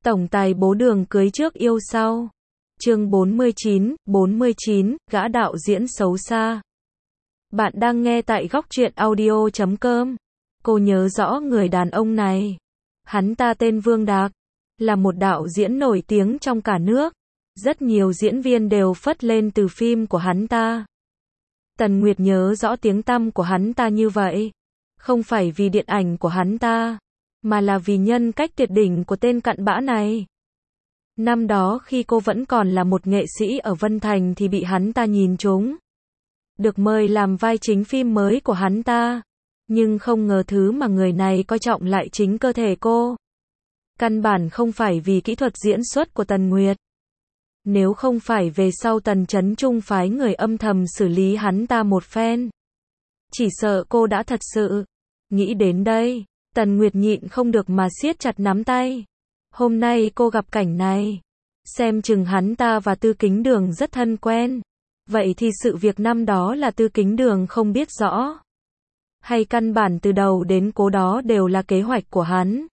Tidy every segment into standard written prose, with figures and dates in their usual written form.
Tổng tài bố Đường cưới trước yêu sau. Chương 49, gã đạo diễn xấu xa. Bạn đang nghe tại góc truyện audio.com. Cô nhớ rõ người đàn ông này. Hắn ta tên Vương Đạc, là một đạo diễn nổi tiếng trong cả nước. Rất nhiều diễn viên đều phất lên từ phim của hắn ta. Tần Nguyệt nhớ rõ tiếng tăm của hắn ta như vậy. Không phải vì điện ảnh của hắn ta, mà là vì nhân cách tuyệt đỉnh của tên cặn bã này. Năm đó khi cô vẫn còn là một nghệ sĩ ở Vân Thành thì bị hắn ta nhìn trúng. Được mời làm vai chính phim mới của hắn ta. Nhưng không ngờ thứ mà người này coi trọng lại chính cơ thể cô. Căn bản không phải vì kỹ thuật diễn xuất của Tần Nguyệt. Nếu không phải về sau Tần Chấn Trung phái người âm thầm xử lý hắn ta một phen, chỉ sợ cô đã thật sự. Nghĩ đến đây, Tần Nguyệt nhịn không được mà siết chặt nắm tay. Hôm nay cô gặp cảnh này, xem chừng hắn ta và Tư Kính Đường rất thân quen. Vậy thì sự việc năm đó là Tư Kính Đường không biết rõ, hay căn bản từ đầu đến cuối đó đều là kế hoạch của hắn?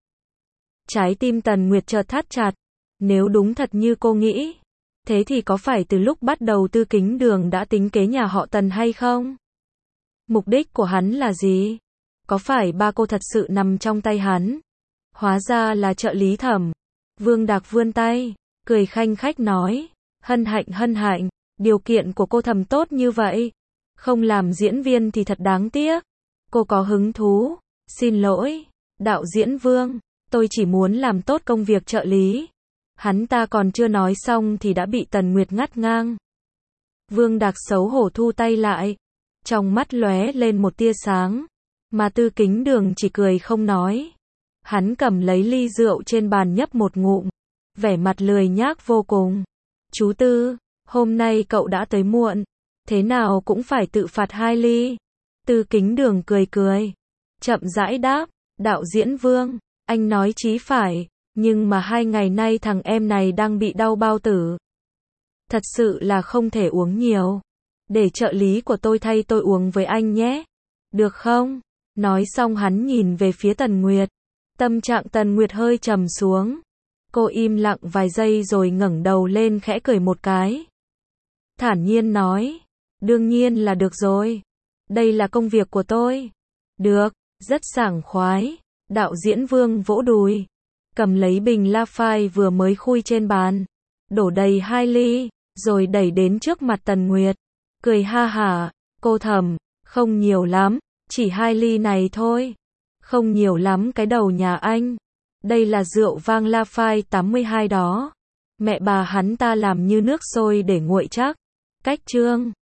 Trái tim Tần Nguyệt chợt thắt chặt. Nếu đúng thật như cô nghĩ, thế thì có phải từ lúc bắt đầu Tư Kính Đường đã tính kế nhà họ Tần hay không? Mục đích của hắn là gì? Có phải ba cô thật sự nằm trong tay hắn? Hóa ra là trợ lý Thẩm. Vương Đạc vươn tay, cười khanh khách nói, hân hạnh, điều kiện của cô Thẩm tốt như vậy. Không làm diễn viên thì thật đáng tiếc. Cô có hứng thú. Xin lỗi, đạo diễn Vương, tôi chỉ muốn làm tốt công việc trợ lý. Hắn ta còn chưa nói xong thì đã bị Tần Nguyệt ngắt ngang. Vương Đạc xấu hổ thu tay lại, trong mắt lóe lên một tia sáng, mà Tư Kính Đường chỉ cười không nói. Hắn cầm lấy ly rượu trên bàn nhấp một ngụm, vẻ mặt lười nhác vô cùng. Chú Tư, hôm nay cậu đã tới muộn, thế nào cũng phải tự phạt 2 ly. Tư Kính Đường cười, chậm rãi đáp, đạo diễn Vương, anh nói chí phải, nhưng mà 2 ngày nay thằng em này đang bị đau bao tử. Thật sự là không thể uống nhiều. Để trợ lý của tôi thay tôi uống với anh nhé. Được không? Nói xong hắn nhìn về phía Tần Nguyệt. Tâm trạng Tần Nguyệt hơi trầm xuống. Cô im lặng vài giây rồi ngẩng đầu lên khẽ cười một cái. Thản nhiên nói, đương nhiên là được rồi. Đây là công việc của tôi. Được, rất sảng khoái. Đạo diễn Vương vỗ đùi, cầm lấy bình Lafite vừa mới khui trên bàn, đổ đầy 2 ly, rồi đẩy đến trước mặt Tần Nguyệt. Cười ha hả, cô Thẩm, không nhiều lắm, chỉ 2 ly này thôi. Không nhiều lắm cái đầu nhà anh. Đây là rượu vang Lafite 82 đó. Mẹ bà hắn ta làm như nước sôi để nguội chắc. Cách chương